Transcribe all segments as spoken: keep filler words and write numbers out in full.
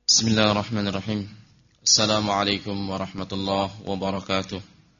Bismillahirrahmanirrahim. Assalamualaikum warahmatullahi wabarakatuh.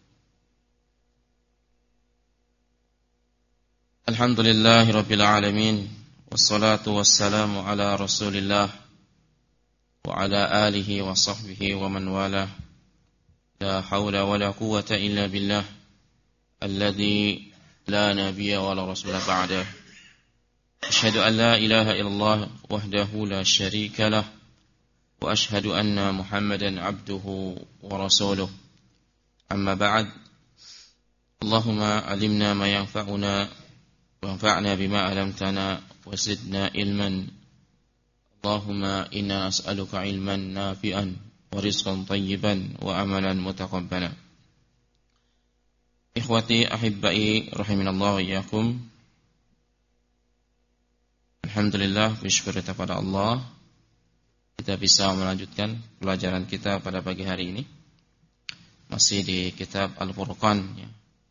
Alhamdulillahi rabbil alamin. Wassalatu wassalamu ala rasulillah wa ala alihi wa sahbihi wa man walah. La hawla wa la quwwata illa billah alladhi la nabiyya wa la rasula ba'dah. Asyhadu an la ilaha illallah wahdahu la syarika lah. وأشهد أن محمدا عبده ورسوله أما بعد اللهم علمنا ما ينفعنا وانفعنا بما علمتنا وزدنا علما اللهم إنا نسألك علما نافعا ورزقا طيبا وعملا متقبلا. Ikhwati ahibbai rahiminallah wa iyyakum. Alhamdulillah, bersyukur kepada Allah kita bisa melanjutkan pelajaran kita pada pagi hari ini. Masih di kitab Al-Furqan ya.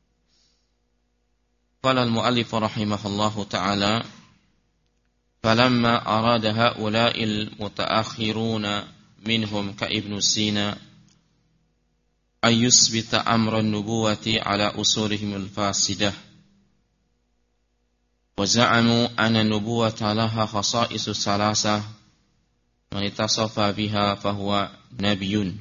Qala al-mu'allif rahimahullahu ta'ala, falamma arada ha'ula'il mutaakhiruna minhum ka Ibnu Sina ay yusbita amran nubuwati ala usulihim al-fasidah wa za'amu anna nubuwata laha khasa'isu salasah man itasafa biha fahuwa nabiyun.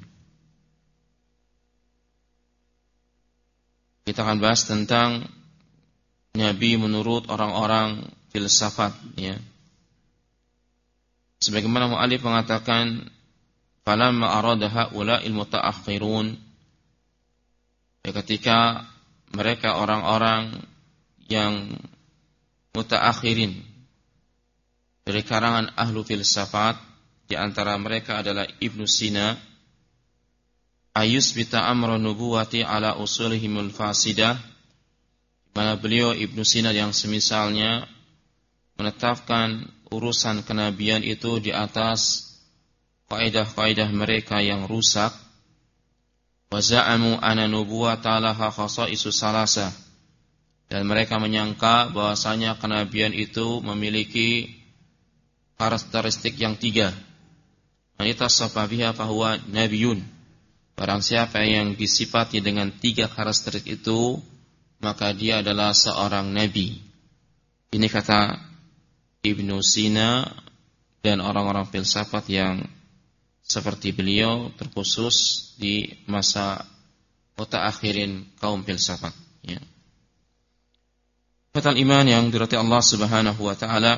Kita akan bahas tentang nabi menurut orang-orang filsafat ya. Sebagaimana mu'allif mengatakan falamma arada haula'il mutaakhirun, ya, ketika mereka orang-orang yang mutaakhirin dari karangan ahlu filsafat, di antara mereka adalah Ibnu Sina, ayus bita amra nubuwati ala usulihimul fasidah, mana beliau Ibnu Sina yang semisalnya menetapkan urusan kenabian itu di atas kaidah-kaidah mereka yang rusak. Wa za'amu anna nubuwata laha khasaisu salasa, dan mereka menyangka bahwasanya kenabian itu memiliki karakteristik yang tiga. Anitassafa biha fahuwa nabiyun. Barang siapa yang disifati dengan tiga karakteristik itu, maka dia adalah seorang nabi. Ini kata Ibnu Sina dan orang-orang filsafat yang seperti beliau, terkhusus di masa mutaakhirin kaum filsafat ya. Fatal iman yang dirahmati Allah Subhanahu wa taala,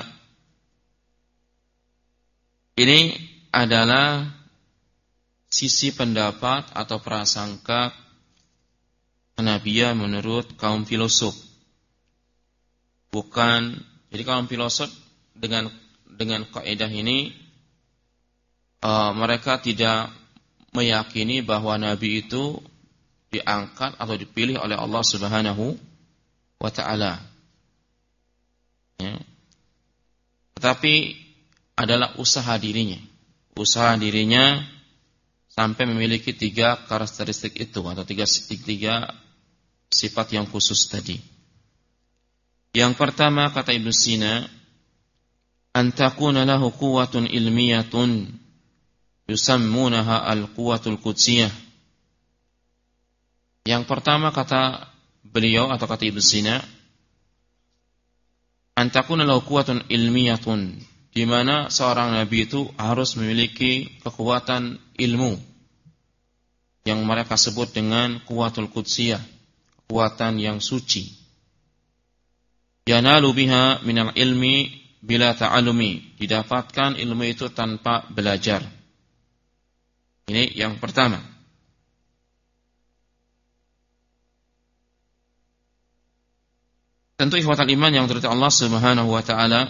ini adalah sisi pendapat atau prasangka kenabian menurut kaum filosof. Bukan, jadi kaum filosof dengan dengan kaidah ini uh, mereka tidak meyakini bahwa nabi itu diangkat atau dipilih oleh Allah Subhanahu wa taala. Ya. Tetapi adalah usaha dirinya. Usaha dirinya sampai memiliki tiga karakteristik itu atau tiga, tiga sifat yang khusus tadi. Yang pertama kata Ibnu Sina, antakuna lahu quwwatun ilmiyatun yusammunaha al-quwwatul qudsiyah. Yang pertama kata beliau atau kata Ibnu Sina, antakuna lahu quwwatun ilmiyatun, di mana seorang nabi itu harus memiliki kekuatan ilmu yang mereka sebut dengan quwwatul qudsiyah, kekuatan yang suci. Yanalu biha minal ilmi bila ta'alumi, didapatkan ilmu itu tanpa belajar. Ini yang pertama. Tentu ikhwatal iman yang dirahmati Allah Subhanahu wa taala,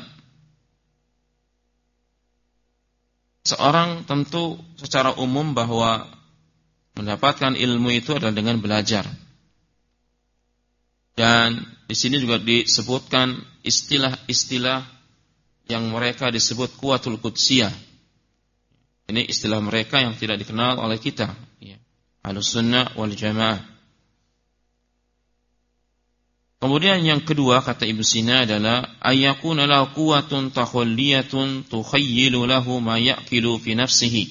seorang tentu secara umum bahwa mendapatkan ilmu itu adalah dengan belajar. Dan di sini juga disebutkan istilah-istilah yang mereka disebut quwwatul qudsiyah. Ini istilah mereka yang tidak dikenal oleh kita, ya. Ahlus sunnah wal jamaah. Kemudian yang kedua kata Ibnu Sina adalah ayyakuna lahu quwwatun takhalliyatun tukhayyilu lahu ma yaqilu fi nafsihi.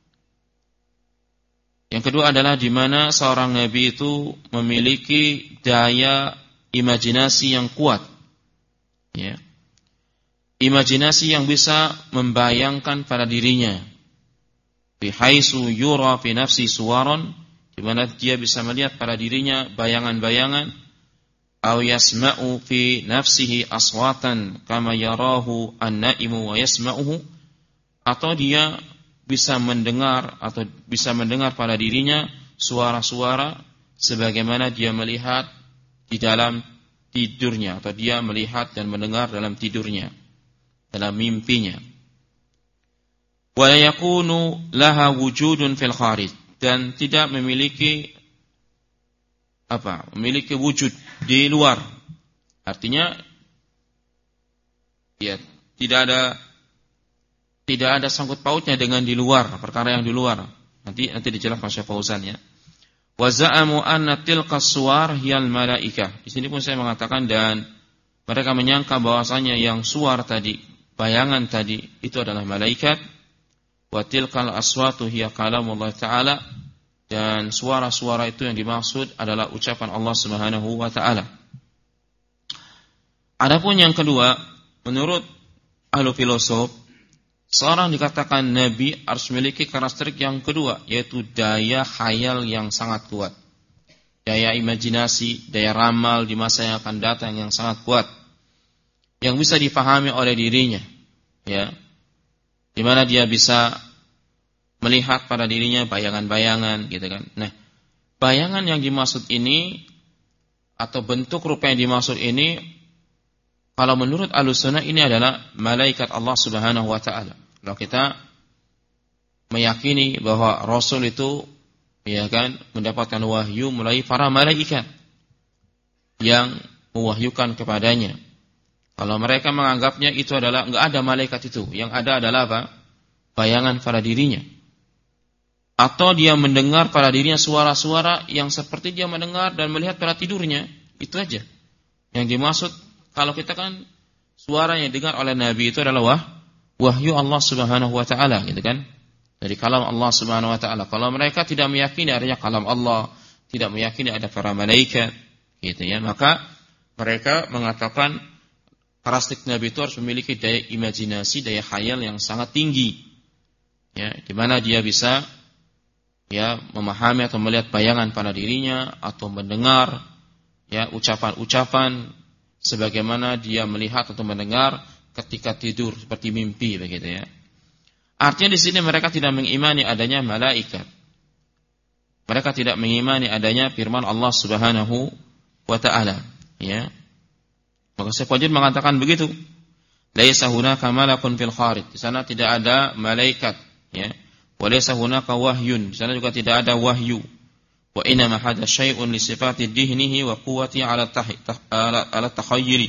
Yang kedua adalah di mana seorang nabi itu memiliki daya imajinasi yang kuat. Ya. Imajinasi yang bisa membayangkan pada dirinya. Bihaisu yura fi nafsi suwaran, di mana dia bisa melihat pada dirinya bayangan-bayangan. Aw yasma'u fi nafsihi aswatan kama yarahu an-na'imu wa yasma'uhu, atau dia bisa mendengar atau bisa mendengar pada dirinya suara-suara sebagaimana dia melihat di dalam tidurnya, atau dia melihat dan mendengar dalam tidurnya, dalam mimpinya. Wa la yakunu laha wujudun fil kharij, dan tidak memiliki apa? Memiliki wujud di luar. Artinya ya, tidak ada tidak ada sangkut pautnya dengan di luar, perkara yang di luar. Nanti nanti dijelaskan Syekh Fauzan ya. Wa za'amu anna tilka suwar hiyal malaikah. Di sini pun saya mengatakan, dan mereka menyangka bahwasanya yang suar tadi, bayangan tadi itu adalah malaikat. Wa tilkal aswatu hiya kalamullah ta'ala, dan suara-suara itu yang dimaksud adalah ucapan Allah Subhanahu wa taala. Adapun yang kedua, menurut ahlu filosof, seorang dikatakan nabi harus memiliki karakteristik yang kedua, yaitu daya khayal yang sangat kuat. Daya imajinasi, daya ramal di masa yang akan datang yang sangat kuat, yang bisa difahami oleh dirinya, ya. Di mana dia bisa melihat pada dirinya bayangan-bayangan gitu kan. Nah, bayangan yang dimaksud ini atau bentuk rupa yang dimaksud ini, kalau menurut Ahlussunnah ini adalah malaikat Allah Subhanahu wa taala. Kalau kita meyakini bahwa Rasul itu ya kan mendapatkan wahyu melalui para malaikat yang mewahyukan kepadanya. Kalau mereka menganggapnya itu adalah enggak ada malaikat itu, yang ada adalah apa? Bayangan pada dirinya. Atau dia mendengar pada dirinya suara-suara yang seperti dia mendengar dan melihat pada tidurnya. Itu aja yang dimaksud. Kalau kita kan suara yang didengar oleh Nabi itu adalah wah, wahyu Allah Subhanahu wa taala gitu kan. Dari kalam Allah Subhanahu wa taala. Kalau mereka tidak meyakini adanya kalam Allah, tidak meyakini ada para malaikat gitu ya, maka mereka mengatakan karakteristik Nabi itu harus memiliki daya imajinasi, daya khayal yang sangat tinggi. Ya, di mana dia bisa ya memahami atau melihat bayangan pada dirinya, atau mendengar ya ucapan-ucapan sebagaimana dia melihat atau mendengar ketika tidur seperti mimpi begitu ya. Artinya di sini mereka tidak mengimani adanya malaikat. Mereka tidak mengimani adanya firman Allah Subhanahu wa taala ya. Maka Syekh Wajid mengatakan begitu. Laisa hunaka malakun fil kharij. Di sana tidak ada malaikat ya. Walaysa hunaka wahyun, di sana juga tidak ada wahyu. Wa inna ma hadha syai'un li sifati dihnihi wa quwwati 'ala ala takhayyuri.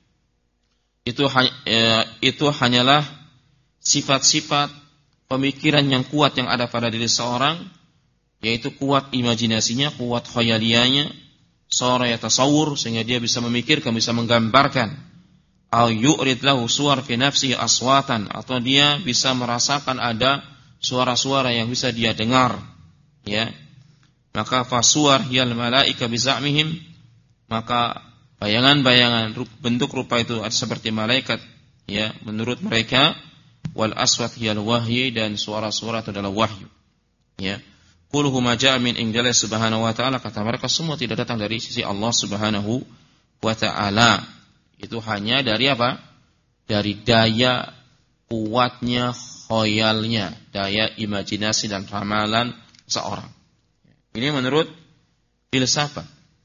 Itu itu hanyalah sifat-sifat pemikiran yang kuat yang ada pada diri seorang, yaitu kuat imajinasinya, kuat khayaliyahnya, seorang yang tasawur sehingga dia bisa memikirkan, bisa menggambarkan. Au yu'rid lahu suwar fi nafsihi aswatan, atau dia bisa merasakan ada suara-suara yang bisa dia dengar ya. Maka fasuwar hiyal malaika bizamihim, maka bayangan-bayangan bentuk rupa itu seperti malaikat ya menurut mereka. Wal aswat hiyal wahyi, dan suara-suara itu adalah wahyu ya. Kulluhu ma jaa min indillah subhanahu wa ta'ala, kata mereka semua tidak datang dari sisi Allah Subhanahu wa ta'ala. Itu hanya dari apa? Dari daya kuatnya khayalnya, daya imajinasi dan ramalan seorang. Ini menurut filsafat.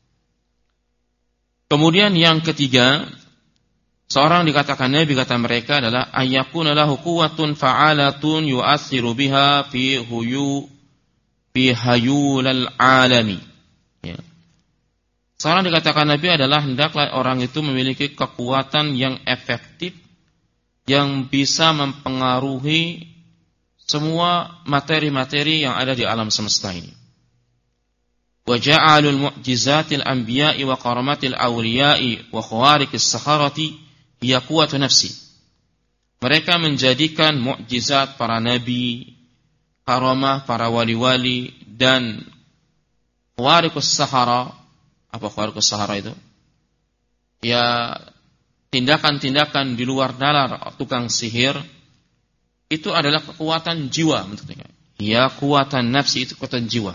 Kemudian yang ketiga, seorang dikatakan nabi kata mereka adalah ayyakuna lahu quwwatun fa'alatun yu'athiru biha fi huyu fi hayulal alami. Ya. Seorang dikatakan nabi adalah hendaklah orang itu memiliki kekuatan yang efektif, yang bisa mempengaruhi semua materi-materi yang ada di alam semesta ini. wa ja'alul mu'jizatil anbiya'i wa karamatil awliya'i wa khawariqis sakharati hiya quwwatu nafsi. Mereka menjadikan mukjizat para nabi, karamah para wali-wali, dan khawariqus sahara. Apa khawariqus sahara itu? Ya, tindakan-tindakan di luar nalar tukang sihir itu adalah kekuatan jiwa menurut mereka. Ya, kekuatan nafsi itu kekuatan jiwa.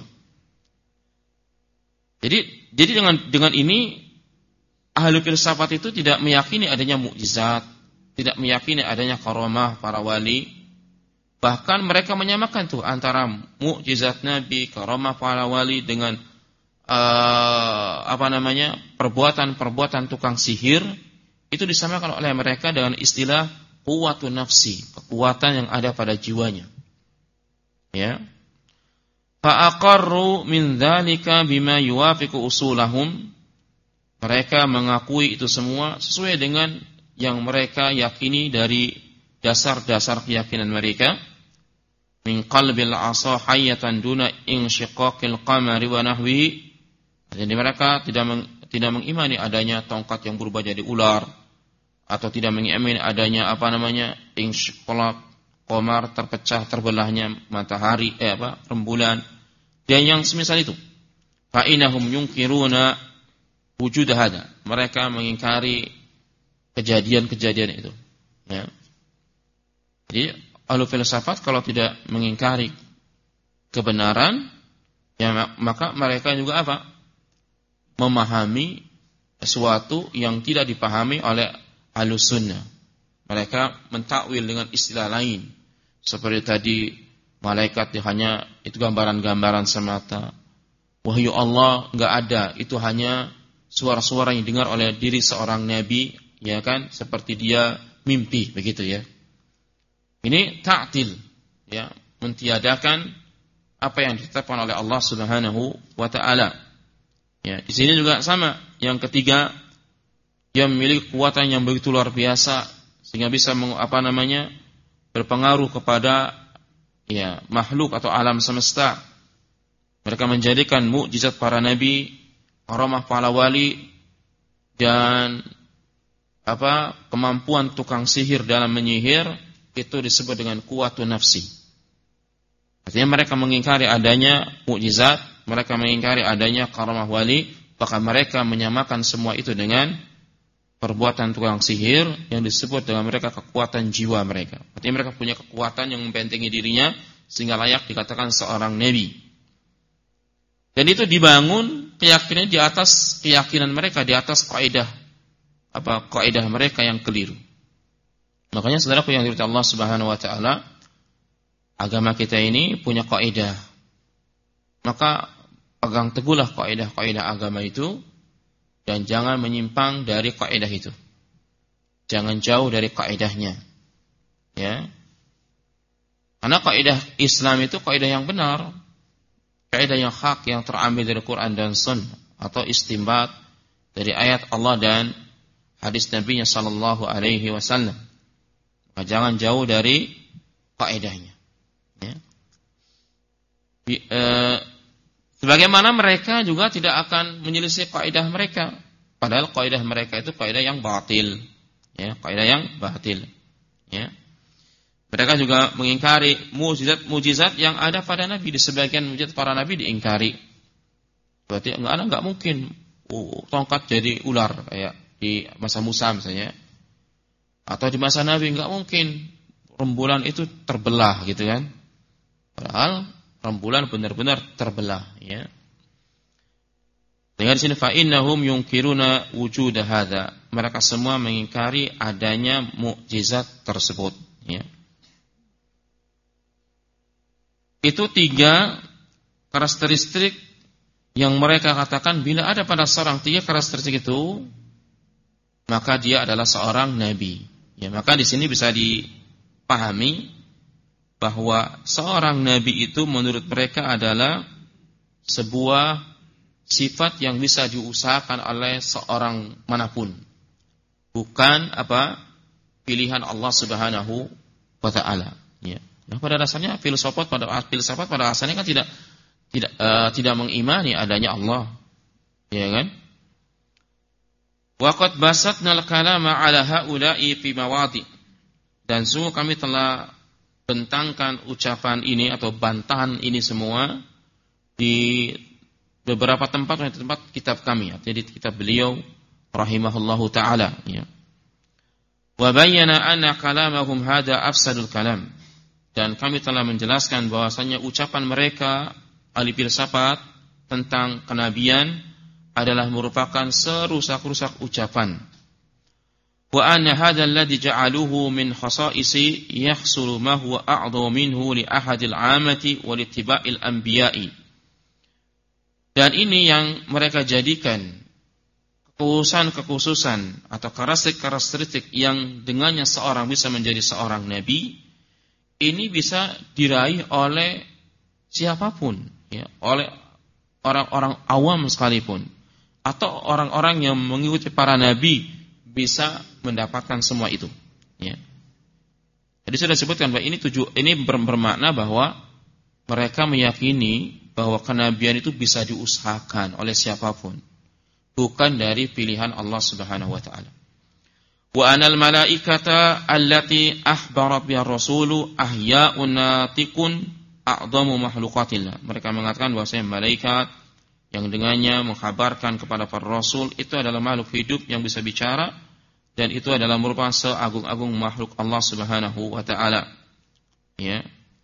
Jadi, jadi dengan dengan ini ahli filsafat itu tidak meyakini adanya mukjizat, tidak meyakini adanya karamah para wali. Bahkan mereka menyamakan tuh antara mukjizat nabi, karamah para wali dengan uh, apa namanya? perbuatan-perbuatan tukang sihir. Itu disamakan oleh mereka dengan istilah quwwatun nafsi, kekuatan yang ada pada jiwanya. Ya. Fa aqarru min dzalika bima yuwafiqu usulahum. Mereka mengakui itu semua sesuai dengan yang mereka yakini dari dasar-dasar keyakinan mereka. Min qalbil asa hayatan duna insyiqaqil qamari wa nahwihi. Jadi mereka tidak meng, tidak mengimani adanya tongkat yang berubah jadi ular, atau tidak mengimani adanya apa namanya insyiqaq qamar, terpecah terbelahnya matahari eh apa rembulan dan yang semisal itu. Fa innahum yunkiruna wujud hada. Mereka mengingkari kejadian-kejadian itu. Ya. Jadi ahli filsafat kalau tidak mengingkari kebenaran, ya maka mereka juga apa? Memahami sesuatu yang tidak dipahami oleh ahli sunnah. Mereka mentakwil dengan istilah lain. Seperti tadi malaikat hanya itu gambaran-gambaran semata. Wahyu Allah enggak ada, itu hanya suara-suara yang didengar oleh diri seorang nabi, ya kan? Seperti dia mimpi begitu ya. Ini ta'til, ya, mentiadakan apa yang ditetapkan oleh Allah Subhanahu wa taala. Ya, di sini juga sama. Yang ketiga, dia memiliki kekuatan yang begitu luar biasa sehingga bisa meng, apa namanya? berpengaruh kepada ya makhluk atau alam semesta. Mereka menjadikan mukjizat para nabi, karamah para wali, dan apa kemampuan tukang sihir dalam menyihir itu disebut dengan quwwatun nafsi. Artinya mereka mengingkari adanya mukjizat, mereka mengingkari adanya karamah wali, bahkan mereka menyamakan semua itu dengan perbuatan tukang sihir yang disebut dengan mereka kekuatan jiwa mereka. Artinya mereka punya kekuatan yang membentengi dirinya sehingga layak dikatakan seorang nabi. Dan itu dibangun keyakinan di atas keyakinan mereka, di atas kaidah apa kaidah mereka yang keliru. Makanya saudaraku yang dirahmati Allah Subhanahu wa taala, agama kita ini punya kaidah. Maka pegang teguhlah kaidah-kaidah agama itu dan jangan menyimpang dari kaidah itu. Jangan jauh dari kaidahnya. Ya. Karena kaidah Islam itu kaidah yang benar. Kaidah yang hak yang terambil dari Quran dan Sunnah atau istinbat dari ayat Allah dan hadis Nabi-Nya sallallahu alaihi wasallam. Maka jangan jauh dari kaidahnya. Ya. E, sebagaimana mereka juga tidak akan menyelisih kaidah mereka, padahal kaidah mereka itu kaidah yang batil, ya, kaidah yang batil, ya. Mereka juga mengingkari mukjizat-mukjizat yang ada pada Nabi. Di sebagian mukjizat para Nabi diingkari. Berarti enggak ada, enggak mungkin uh, tongkat jadi ular kayak di masa Musa misalnya. Atau di masa Nabi enggak mungkin rembulan itu terbelah gitu kan. Padahal rembulan benar-benar terbelah, ya. Dengan di sini fa innahum yunkiruna wujud hadza. Mereka semua mengingkari adanya mukjizat tersebut, ya. Itu tiga karakteristik yang mereka katakan bila ada pada seorang tiga karakteristik itu, maka dia adalah seorang nabi. Ya, maka di sini bisa dipahami bahwa seorang nabi itu menurut mereka adalah sebuah sifat yang bisa diusahakan oleh seorang manapun. Bukan apa pilihan Allah Subhanahu wa taala, ya. Nah, pada dasarnya filsafat pada filsafat pada asalnya kan tidak tidak uh, tidak mengimani adanya Allah, ya kan? Wa qad basatna al-kalama 'ala haula'i fi mawadi'. Dan sungguh kami telah bentangkan ucapan ini atau bantahan ini semua di beberapa tempat, di tempat kitab kami, artinya di kitab beliau rahimahullahu taala, ya. Wa bayyana anna kalamahum hada afsadul kalam. Dan kami telah menjelaskan bahwasanya ucapan mereka ahli filsafat tentang kenabian adalah merupakan serusak-rusak ucapan. Wa anna hadha alladhi ja'aluhu min khasa'isi yahsulu ma huwa a'dhamu minhu li ahadil 'amati wa li ittiba'il anbiya'i. Dan ini yang mereka jadikan kekhususan-kekhususan atau karakteristik-karakteristik yang dengannya seorang bisa menjadi seorang nabi, ini bisa diraih oleh siapapun, ya, oleh orang-orang awam sekalipun, atau orang-orang yang mengikuti para nabi bisa mendapatkan semua itu, ya. Jadi sudah disebutkan bahwa ini tujuh ini bermakna bahwa mereka meyakini bahwa kenabian itu bisa diusahakan oleh siapapun, bukan dari pilihan Allah Subhanahu wa taala. Wa anal malaikata allati akhbara biha rasulu ahya'un natiqun a'dhamu makhluqatillah. Mereka mengatakan bahwasanya malaikat yang dengannya mengkhabarkan kepada para rasul itu adalah makhluk hidup yang bisa bicara, dan itu adalah merupakan seagung-agung makhluk Allah Subhanahu wa taala. Ya.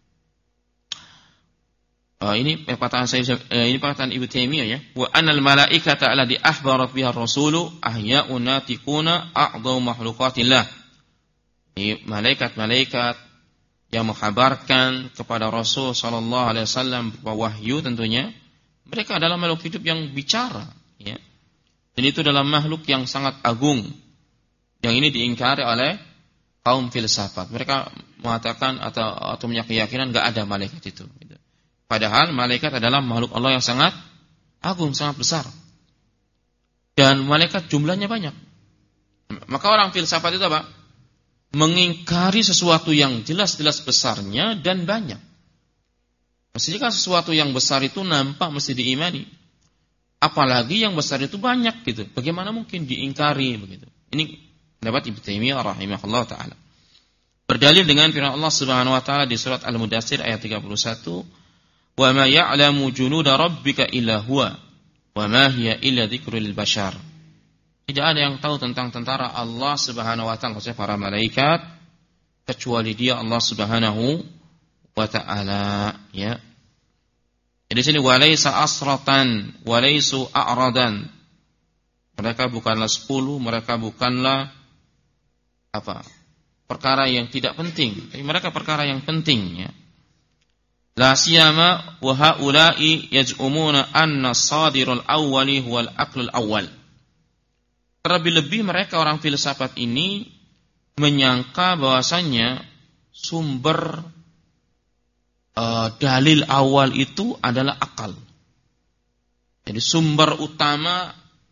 Uh, ini perkataan saya uh, ini perkataan Ibnu Taimiyah, ya. Wa anal malaikata allati akhbarat biha rasulu ahya'un natiquna a'dhamu makhluqatillah. Ini malaikat-malaikat yang mengkhabarkan kepada Rasul sallallahu alaihi wasallam berupa wahyu, tentunya mereka adalah makhluk hidup yang bicara, ya. Dan itu adalah makhluk yang sangat agung. Yang ini diingkari oleh kaum filsafat. Mereka mengatakan atau atau punya keyakinan enggak ada malaikat itu, gitu. Padahal malaikat adalah makhluk Allah yang sangat agung, sangat besar. Dan malaikat jumlahnya banyak. Maka orang filsafat itu apa? Mengingkari sesuatu yang jelas-jelas besarnya dan banyak. Mestinya kan sesuatu yang besar itu nampak mesti diimani. Apalagi yang besar itu banyak, gitu. Bagaimana mungkin diingkari begitu? Ini pendapat Ibnu Taimiyah rahimahullah taala. Berdalil dengan firman Allah Subhanahu wa taala di surat Al-Mudaththir ayat tiga puluh satu, wa ma ya'lamu junuda rabbika illa huwa wa ma hiya illa dzikrul lil bashar. Tidak ada yang tahu tentang tentara Allah Subhanahu wa taala, maksudnya para malaikat, kecuali Dia Allah Subhanahu wa taala, ya. Jadi sini walaysa asratan walaysu a'radan. Mereka bukanlah sepuluh, mereka bukanlah apa? Perkara yang tidak penting, tapi mereka perkara yang penting, ya. La siyama wa haula'i yaz'umuna anna sadirul awwali huwal aqlul awwal. Terlebih-lebih mereka orang filsafat ini menyangka bahwasannya sumber uh, dalil awal itu adalah akal. Jadi sumber utama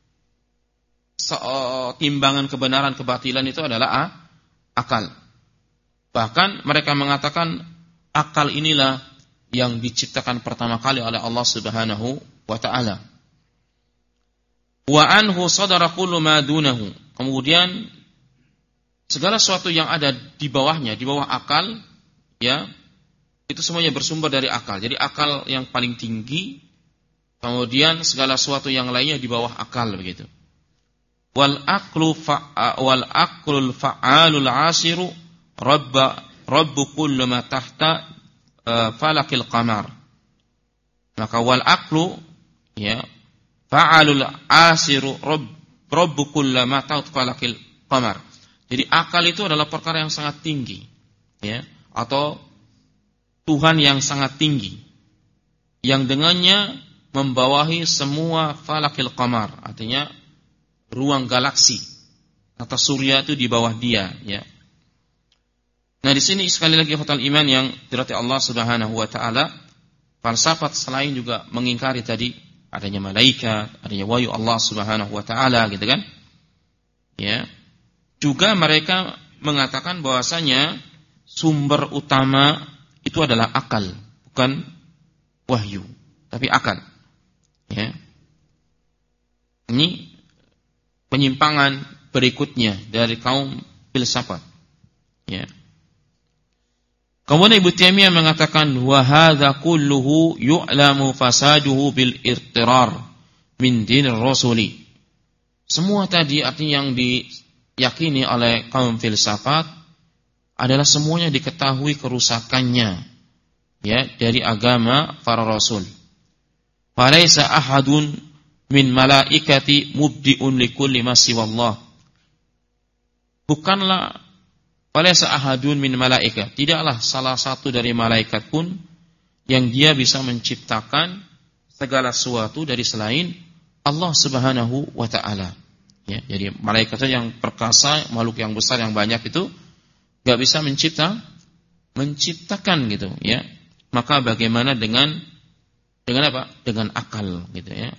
uh, timbangan kebenaran kebatilan itu adalah uh, akal. Bahkan mereka mengatakan akal inilah yang diciptakan pertama kali oleh Allah Subhanahu wa taala. Wa anhu sadara kullu ma dunahu. Kemudian segala sesuatu yang ada di bawahnya, di bawah akal, ya, itu semuanya bersumber dari akal. Jadi akal yang paling tinggi, kemudian segala sesuatu yang lainnya di bawah akal, begitu. Wal aqlu fa wal aqlul fa'alul 'asiru rabba rabbu kullu ma tahta falakil qamar. Maka wal aqlu, ya, fa'alul asiru rabb rabbu kullu ma ta'ut falakil qamar. Jadi akal itu adalah perkara yang sangat tinggi, ya, atau Tuhan yang sangat tinggi yang dengannya membawahi semua falakil qamar, artinya ruang galaksi atau surya itu di bawah dia, ya. Nah, di sini sekali lagi ikhwatal iman yang dirahmati Allah Subhanahu wa taala, falsafat selain juga mengingkari tadi adanya malaikat, adanya wahyu Allah Subhanahu wa taala, gitu kan? Ya. Juga mereka mengatakan bahwasanya sumber utama itu adalah akal, bukan wahyu. tapi akal. Ya. Ini penyimpangan berikutnya dari kaum filsafat. Ya. Kemudian Ibnu Taimiyah mengatakan wa hadza kulluhu yu'lamu fasaduhu bil irtirar min dinir rasuli. Semua tadi artinya yang diyakini oleh kaum filsafat adalah semuanya diketahui kerusakannya, ya, dari agama para rasul. Falaisa ahadun min malaikati mubdi'un likulli ma siwallah. Bukanlah falaisa ahadun min malaikat, tidaklah salah satu dari malaikat pun yang dia bisa menciptakan segala sesuatu dari selain Allah Subhanahu wa taala. Ya, jadi malaikat yang perkasa, makhluk yang besar yang banyak itu enggak bisa mencipta menciptakan gitu, ya. Maka bagaimana dengan dengan apa? Dengan akal gitu, ya.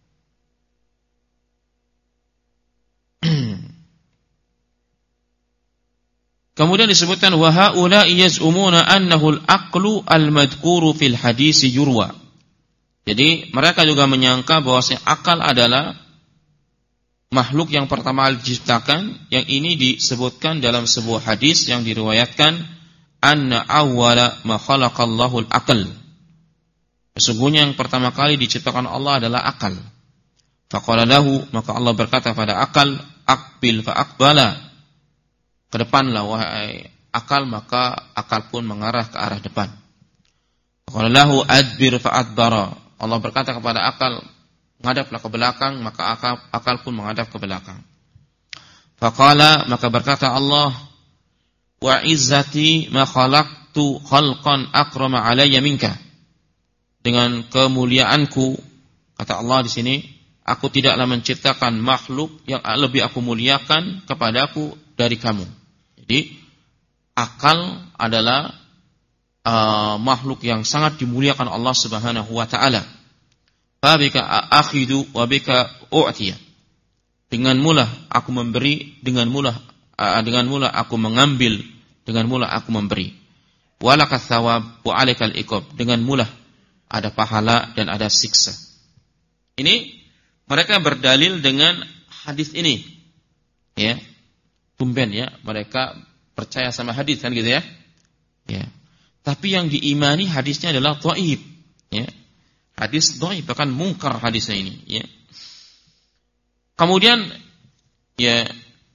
Kemudian disebutkan wa haula yaz'umuna annahu al-aqlu al-madhkuru fil hadis yurwa. Jadi mereka juga menyangka bahwa akal adalah makhluk yang pertama diciptakan, yang ini disebutkan dalam sebuah hadis yang diriwayatkan anna awwala ma khalaqallahu al-aql. Sesungguhnya yang pertama kali diciptakan Allah adalah akal. Faqala lahu, maka Allah berkata pada akal, aqbil fa aqbala. Ke depanlah wahai akal, maka akal pun mengarah ke arah depan. Faqala lahu adbir fa adbara. Allah berkata kepada akal, menghadaplah ke belakang, maka akal, akal pun menghadap ke belakang. Faqala, maka berkata Allah, wa izzati ma khalaqtu khalqan akrama alayya minka. Dengan kemuliaanku, kata Allah di sini, aku tidaklah menciptakan makhluk yang lebih aku muliakan kepadaku dari kamu. Jadi akal adalah uh, makhluk yang sangat dimuliakan Allah Subhanahu wa taala. Fa bika akhidu wa bika u'tiya. Dengan mulah aku memberi, dengan mulah uh, dengan mulah aku mengambil, dengan mulah aku memberi. Walakas thawab wa alaikal iqab. Dengan mulah ada pahala dan ada siksa. Ini mereka berdalil dengan hadis ini. Ya. Tumben ya, mereka percaya sama hadis kan gitu ya. Ya. Tapi yang diimani hadisnya adalah dhaif, ya. Hadis dhaif, bahkan mungkar hadisnya ini, ya. Kemudian ya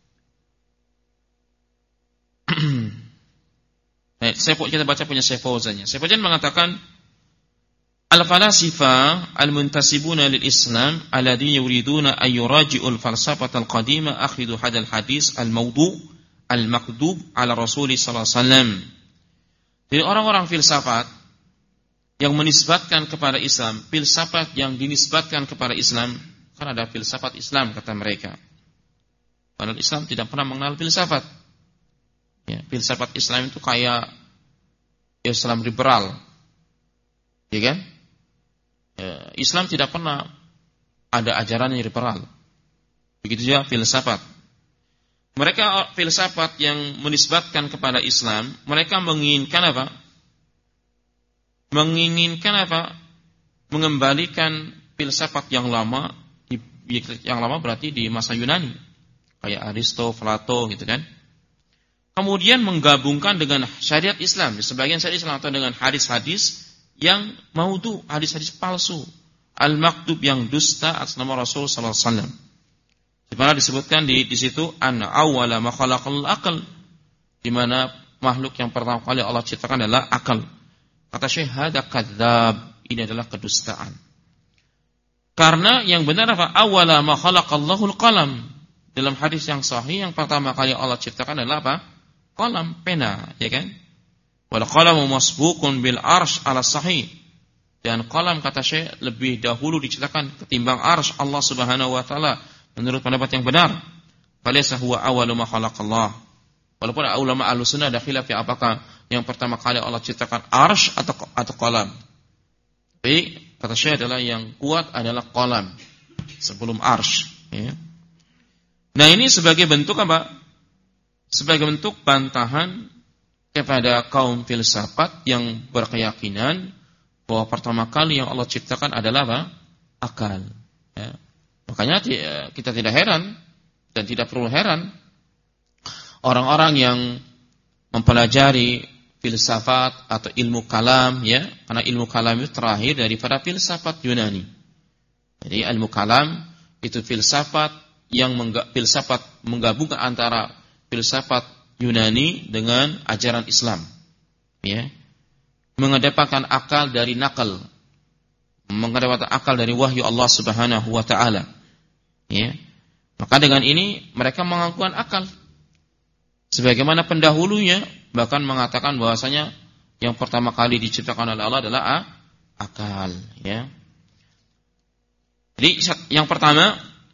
nah, saya kita baca punya Syekh Fauzannya. Syekh Fauzan mengatakan al-falasifa al-muntasibuna lil-Islam alladhina yuriduna ay yuraji'ul falsafata al-qadima akhidu hadal hadis al-mawdu' al-makdub ala Rasul sallallahu alaihi wasallam. Jadi orang-orang filsafat yang menisbatkan kepada Islam, filsafat yang dinisbatkan kepada Islam, kan ada filsafat Islam kata mereka. Padahal Islam tidak pernah mengenal filsafat. Ya, filsafat Islam itu kayak Islam liberal. Ya kan? Islam tidak pernah ada ajaran yang liberal. Begitu juga filsafat. Mereka filsafat yang menisbatkan kepada Islam, mereka menginginkan apa? Menginginkan apa? Mengembalikan filsafat yang lama, yang lama berarti di masa Yunani, kayak Aristo, Plato, gitu kan? Kemudian menggabungkan dengan syariat Islam, di sebagian syariat Islam, atau dengan hadis-hadis yang maudhu, hadis-hadis palsu, al-maktub yang dusta atas nama Rasul sallallahu alaihi wasallam. Di mana disebutkan di di situ anna awwala ma khalaqal aql, di mana makhluk yang pertama kali Allah ciptakan adalah akal. Kata Syekh, hada kadzab, ini adalah kedustaan. Karena yang benar apa? Awwala ma khalaqallahul qalam. Dalam hadis yang sahih, yang pertama kali Allah ciptakan adalah apa? Qalam, pena, ya kan? Wal qalamu masbuqun bil arsy ala sahih. Dan qalam kata Syekh lebih dahulu diciptakan ketimbang arsy Allah Subhanahu wa taala menurut pendapat yang benar. Falaysa huwa awwalu ma khalaqallah. Walaupun ulama Ahlussunnah ada khilaf ya, apakah yang pertama kali Allah ciptakan arsy atau atau qalam. Tapi kata Syekh adalah yang kuat adalah qalam sebelum arsy, ya. Nah, ini sebagai bentuk apa? Sebagai bentuk bantahan kepada kaum filsafat yang berkeyakinan bahwa pertama kali yang Allah ciptakan adalah apa? Akal. Ya. Makanya kita tidak heran dan tidak perlu heran orang-orang yang mempelajari filsafat atau ilmu kalam, ya, karena ilmu kalam itu terakhir daripada filsafat Yunani. Jadi ilmu kalam itu filsafat yang mengga, filsafat menggabungkan antara filsafat Yunani dengan ajaran Islam, ya, mengedepankan akal dari nakal, mengedepankan akal dari wahyu Allah Subhanahu wa taala, ya. Maka dengan ini mereka mengakukan akal. Sebagaimana pendahulunya bahkan mengatakan bahwasanya yang pertama kali diciptakan oleh Allah adalah a, akal, ya. Jadi yang pertama,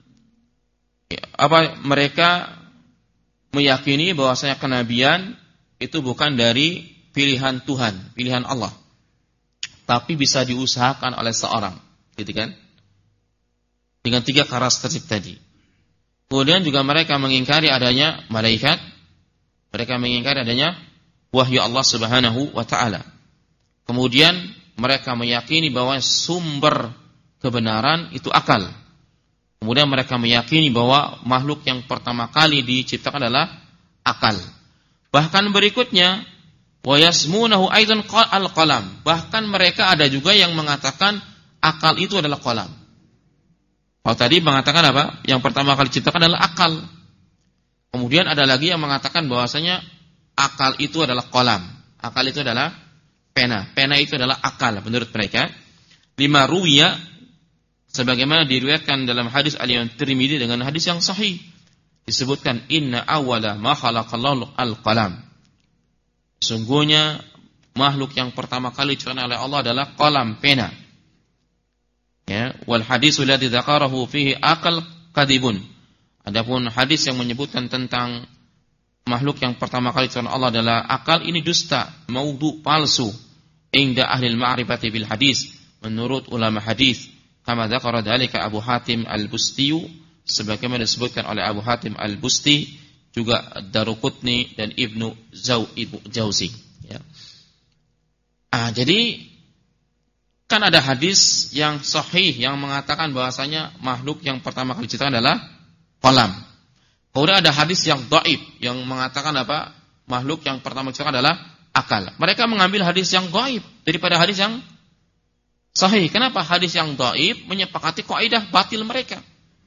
apa, mereka meyakini bahwasanya kenabian itu bukan dari pilihan Tuhan, pilihan Allah, tapi bisa diusahakan oleh seorang, gitu kan? Dengan tiga karakteristik tadi. Kemudian juga mereka mengingkari adanya malaikat. Mereka mengingkari adanya wahyu Allah Subhanahu wa taala. Kemudian mereka meyakini bahwa sumber kebenaran itu akal. Kemudian mereka meyakini bahwa makhluk yang pertama kali diciptakan adalah akal. Bahkan berikutnya, wa yasmunahu aidan al-qalam. Bahkan mereka ada juga yang mengatakan akal itu adalah qalam. Kalau tadi mengatakan apa? Yang pertama kali diciptakan adalah akal. Kemudian ada lagi yang mengatakan bahwasanya akal itu adalah qalam. Akal itu adalah pena. Pena itu adalah akal menurut mereka. Lima ruwiya, sebagaimana diriwayatkan dalam hadis Al-Imam Tirmidzi dengan hadis yang sahih. Disebutkan inna awwala ma khalaqallahu al-qalam. Sungguhnya makhluk yang pertama kali diciptakan oleh Allah adalah qalam, pena. Ya, wal hadisul ladzi dzakarahu fihi aqal kadibun. Adapun hadis yang menyebutkan tentang makhluk yang pertama kali diciptakan Allah adalah akal, ini dusta, maudhu, palsu. Inda ahli al-ma'rifati bil hadis, menurut ulama hadis. Kama dzakara dzalika Abu Hatim al-Busti, sebagaimana disebutkan oleh Abu Hatim al-Busti, juga Daruqutni dan Ibnu Jauzi, ya. Ah, jadi kan ada hadis yang sahih yang mengatakan bahwasanya makhluk yang pertama kali diciptakan adalah qalam. Kemudian ada hadis yang dhaif yang mengatakan apa? Makhluk yang pertama diciptakan adalah akal. Mereka mengambil hadis yang dhaif daripada hadis yang sahih. Kenapa? Hadis yang dhaif menyepakati kaidah batil mereka.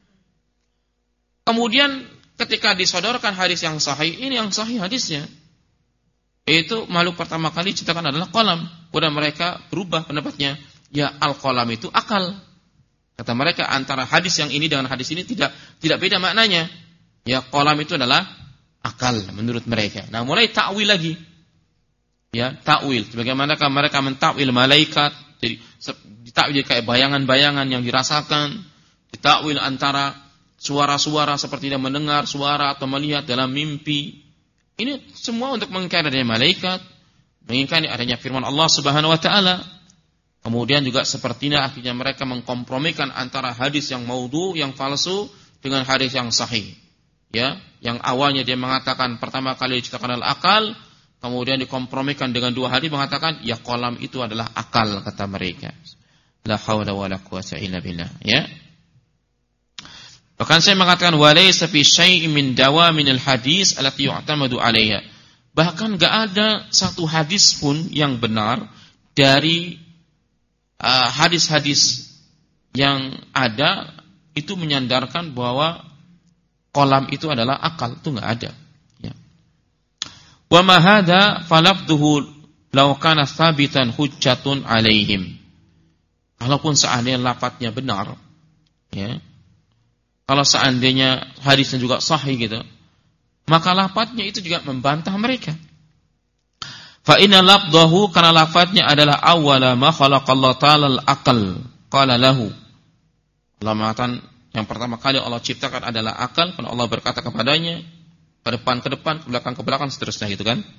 Kemudian ketika disodorkan hadis yang sahih, ini yang sahih hadisnya, yaitu makhluk pertama kali diciptakan adalah qalam. Kemudian mereka berubah pendapatnya, ya al-qalam itu akal. Kata mereka antara hadis yang ini dengan hadis ini tidak tidak beda maknanya. Ya, qalam itu adalah akal menurut mereka. Nah, mulai takwil lagi. Ya, takwil. Sebagaimana mereka mentakwil malaikat, jadi ditakwil kayak bayangan-bayangan yang dirasakan, ditakwil antara suara-suara seperti dia mendengar suara atau melihat dalam mimpi. Ini semua untuk mengingkari adanya malaikat, mengingkari adanya firman Allah Subhanahu wa taala. Kemudian juga sepertinya akhirnya mereka mengkompromikan antara hadis yang maudhu, yang palsu dengan hadis yang sahih. Ya, yang awalnya dia mengatakan pertama kali diciptakan adalah akal, kemudian dikompromikan dengan dua hadis mengatakan ya qalam itu adalah akal, kata mereka. La haula wala quwwata illa billah, ya. Bahkan saya mengatakan walaysa fi syai'in min dawaminil hadis allati yu'tamadu 'alaiha. Bahkan enggak ada satu hadis pun yang benar dari Uh, hadis-hadis yang ada itu menyandarkan bahwa qalam itu adalah akal, itu enggak ada, ya. Wa ma hadza falafduhu law kana tsabitan hujjatun alaihim. Kalaupun seandainya lafadznya benar, ya. Kalau seandainya hadisnya juga sahih gitu, maka lafadznya itu juga membantah mereka. Fa inna lafdahu, karena lafadznya adalah awwala ma khalaqallahu ta'ala al-aql qala lahu. Allah mengatakan yang pertama kali Allah ciptakan adalah akal, karena Allah berkata kepadanya ke depan ke depan, ke belakang ke belakang, seterusnya gitu kan.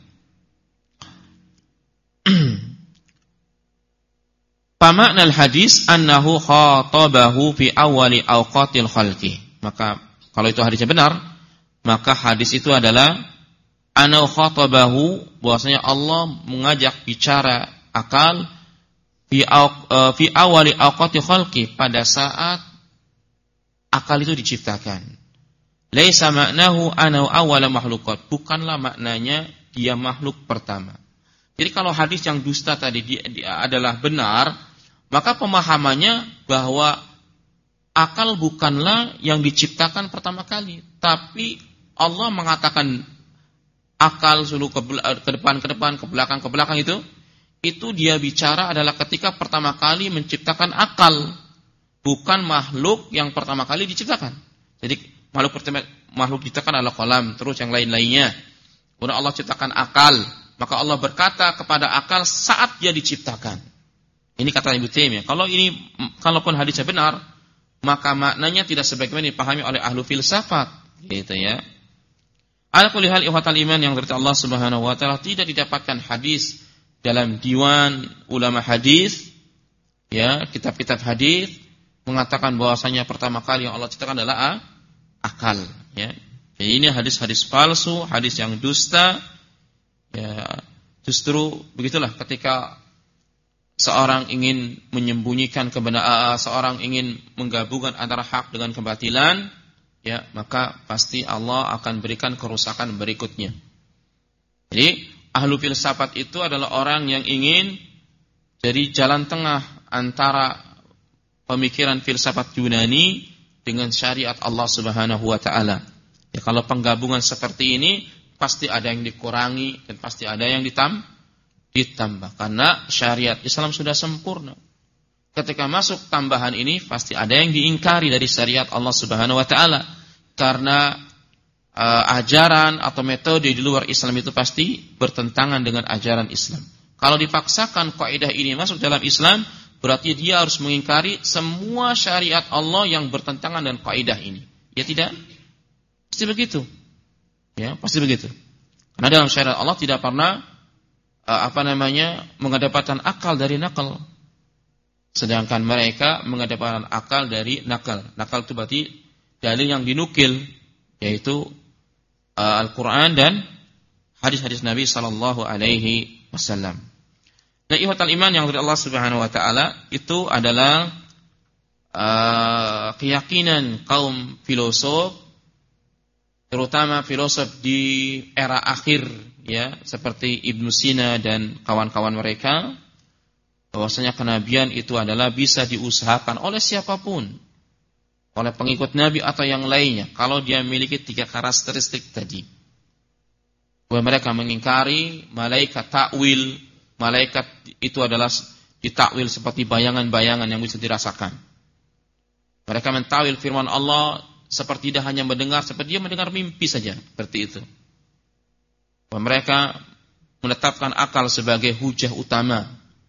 Famakna al-hadis annahu khatabahu fi awwali awqatil khalqi. Maka kalau itu hadisnya benar, maka hadis itu adalah anau khatabahu, bahwasanya Allah mengajak bicara akal fi uh, fi awali awqati khalqi, pada saat akal itu diciptakan. Laisa ma'nahu ana awwala makhluqat, bukanlah maknanya dia makhluk pertama. Jadi kalau hadis yang dusta tadi dia, dia adalah benar, maka pemahamannya bahwa akal bukanlah yang diciptakan pertama kali, tapi Allah mengatakan akal selalu ke, ke depan ke depan ke belakang ke belakang itu itu dia bicara adalah ketika pertama kali menciptakan akal, bukan makhluk yang pertama kali diciptakan. Jadi makhluk pertama makhluk diciptakan adalah kolam, terus yang lain-lainnya. Kemudian Allah ciptakan akal, maka Allah berkata kepada akal saat dia diciptakan. Ini kata Ibnu Taimiyah. Kalau ini kalaupun hadisnya benar, maka maknanya tidak sebagaimana dipahami oleh ahlu filsafat, gitu ya. Ala kulli hal ikhwatal iman yang dari Allah Subhanahu wa taala, tidak didapatkan hadis dalam diwan ulama hadis, ya, kitab-kitab hadis mengatakan bahwasanya pertama kali yang Allah ciptakan adalah ah, akal, ya. Jadi ini hadis-hadis palsu, hadis yang dusta. Ya, justru begitulah ketika seorang ingin menyembunyikan kebenaran, seorang ingin menggabungkan antara hak dengan kebatilan, ya, maka pasti Allah akan berikan kerusakan berikutnya. Jadi ahlu filsafat itu adalah orang yang ingin jadi jalan tengah antara pemikiran filsafat Yunani dengan syariat Allah Subhanahu wa taala. Ya, kalau penggabungan seperti ini pasti ada yang dikurangi dan pasti ada yang ditam, ditambah. Karena syariat Islam sudah sempurna. Ketika masuk tambahan ini pasti ada yang diingkari dari syariat Allah Subhanahu wa taala. Karena uh, ajaran atau metode di luar Islam itu pasti bertentangan dengan ajaran Islam. Kalau dipaksakan kaidah ini masuk dalam Islam, berarti dia harus mengingkari semua syariat Allah yang bertentangan dengan kaidah ini. Ya tidak? Pasti begitu. Ya, pasti begitu. Karena dalam syariat Allah tidak pernah uh, apa namanya mengedepankan akal dari nakal. Sedangkan mereka mengedepankan akal dari nakal. Nakal itu berarti dalil yang dinukil, yaitu uh, Al-Qur'an dan hadis-hadis Nabi sallallahu alaihi wasallam. Nah, ihwatal iman yang dari Allah Subhanahu wa taala itu adalah uh, keyakinan kaum filosof, terutama filosof di era akhir, ya, seperti Ibnu Sina dan kawan-kawan mereka, bahwasanya kenabian itu adalah bisa diusahakan oleh siapapun, oleh pengikut Nabi atau yang lainnya, kalau dia memiliki tiga karakteristik tadi. Bahwa mereka mengingkari malaikat takwil, malaikat itu adalah ditakwil seperti bayangan-bayangan yang bisa dirasakan. Mereka mentakwil firman Allah seperti dia hanya mendengar, seperti dia mendengar mimpi saja, seperti itu. Mereka menetapkan akal sebagai hujah utama,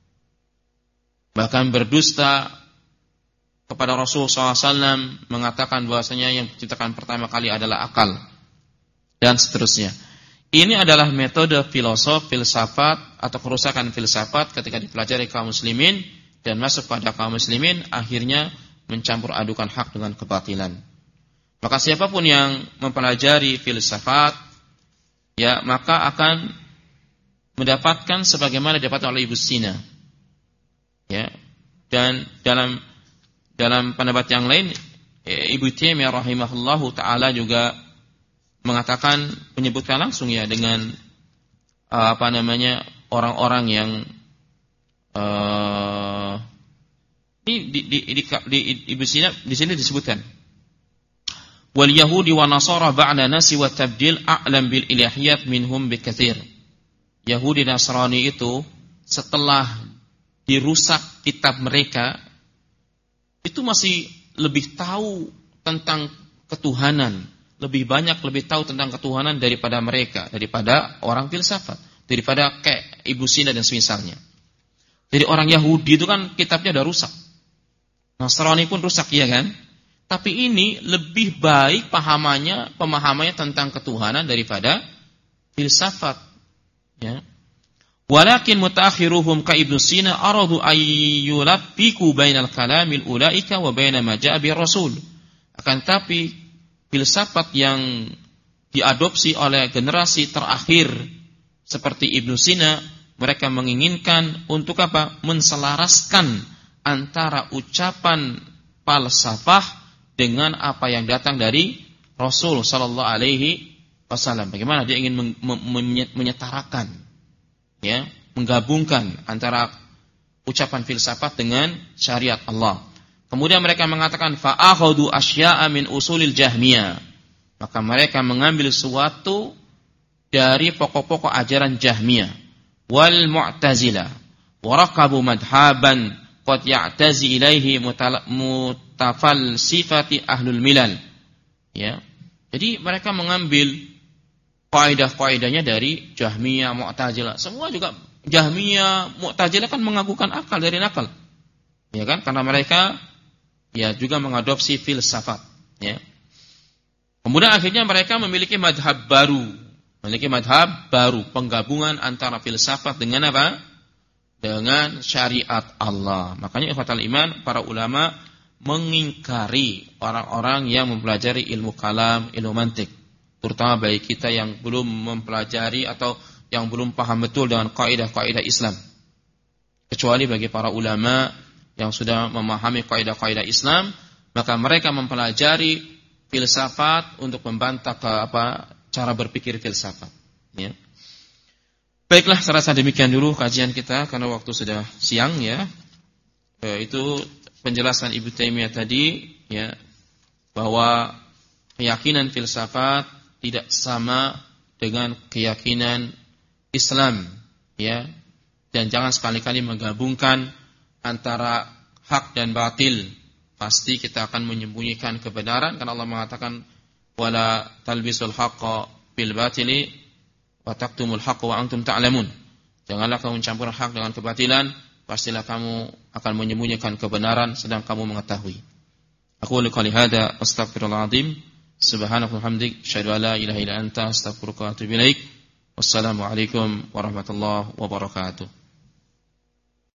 bahkan berdusta kepada Rasul shallallahu alaihi wasallam, mengatakan bahwasanya yang diciptakan pertama kali adalah akal, dan seterusnya. Ini adalah metode filosof, filsafat atau kerusakan filsafat ketika dipelajari kaum muslimin dan masuk pada kaum muslimin, akhirnya mencampur adukan hak dengan kebatilan. Maka siapapun yang mempelajari filsafat, ya, maka akan mendapatkan sebagaimana didapatkan oleh Ibnu Sina. Ya, dan dalam dalam pendapat yang lain, Ibnu Taimiyah rahimahullahu taala juga mengatakan, menyebutkan langsung ya dengan uh, apa namanya orang-orang yang uh, di di di, di, di Ibnu Sina di sini disebutkan, wal yahudi wa nasara ba'da nasi wa tabdil a'lam bil ilahiyat minhum bikatsir. Yahudi Nasrani itu setelah dirusak kitab mereka itu masih lebih tahu tentang ketuhanan, lebih banyak lebih tahu tentang ketuhanan daripada mereka, daripada orang filsafat, daripada kayak Ibnu Sina dan semisalnya. Jadi orang Yahudi itu kan kitabnya udah rusak, Nasrani pun rusak, ya kan? Tapi ini lebih baik pahamannya, pemahamannya tentang ketuhanan daripada filsafat, ya. Walakin mutaakhiruhum ka Ibnu Sina aradu ayyulabbiku bainal kalamil ulaika wa baina ma ja'a bir rasul. Akan tapi filsafat yang diadopsi oleh generasi terakhir seperti Ibnu Sina, mereka menginginkan untuk apa? Menselaraskan antara ucapan falsafah dengan apa yang datang dari Rasul sallallahu alaihi wasallam. Bagaimana dia ingin menyetarakan, ya, menggabungkan antara ucapan filsafat dengan syariat Allah. Kemudian mereka mengatakan fa'akhadhu asya'a min usulil Jahmiyah. Maka mereka mengambil sesuatu dari pokok-pokok ajaran Jahmiyah wal Mu'tazilah wa raqabu madhaban qad ya'tazi ilaihi mutafalsifati ahlul milal. Ya. Jadi mereka mengambil kaidah-kaidahnya dari Jahmiyah, Mu'tazilah. Semua juga Jahmiyah, Mu'tazilah kan mengakukan akal dari nakal. Ya kan? Karena mereka ya juga mengadopsi filsafat, ya. Kemudian akhirnya mereka memiliki madhab baru, memiliki madhab baru, penggabungan antara filsafat dengan apa? Dengan syariat Allah. Makanya ikhwatal iman, para ulama mengingkari orang-orang yang mempelajari ilmu kalam, ilmu mantik, terutama bagi kita yang belum mempelajari atau yang belum paham betul dengan kaidah-kaidah Islam. Kecuali bagi para ulama yang sudah memahami kaidah-kaidah Islam, maka mereka mempelajari filsafat untuk membantah ke apa cara berpikir filsafat, ya. Baiklah, saya rasa demikian dulu kajian kita karena waktu sudah siang, ya. E, itu penjelasan Ibnu Taimiyah tadi, ya, bahwa keyakinan filsafat tidak sama dengan keyakinan Islam, ya. Dan jangan sekali-kali menggabungkan antara hak dan batil. Pasti kita akan menyembunyikan kebenaran karena Allah mengatakan wala talbisul haqqa bil batili wa taqtumul haqqa wa antum ta'lamun. Janganlah kamu mencampur hak dengan kebatilan, pastilah kamu akan menyembunyikan kebenaran sedang kamu mengetahui. Aku qouli hada astaghfirullahal azim subhanaka wa hamdik asyhadu an la ilaha illa anta astaghfiruka wa atubu ilaik. Wassalamu alaikum warahmatullahi wabarakatuh.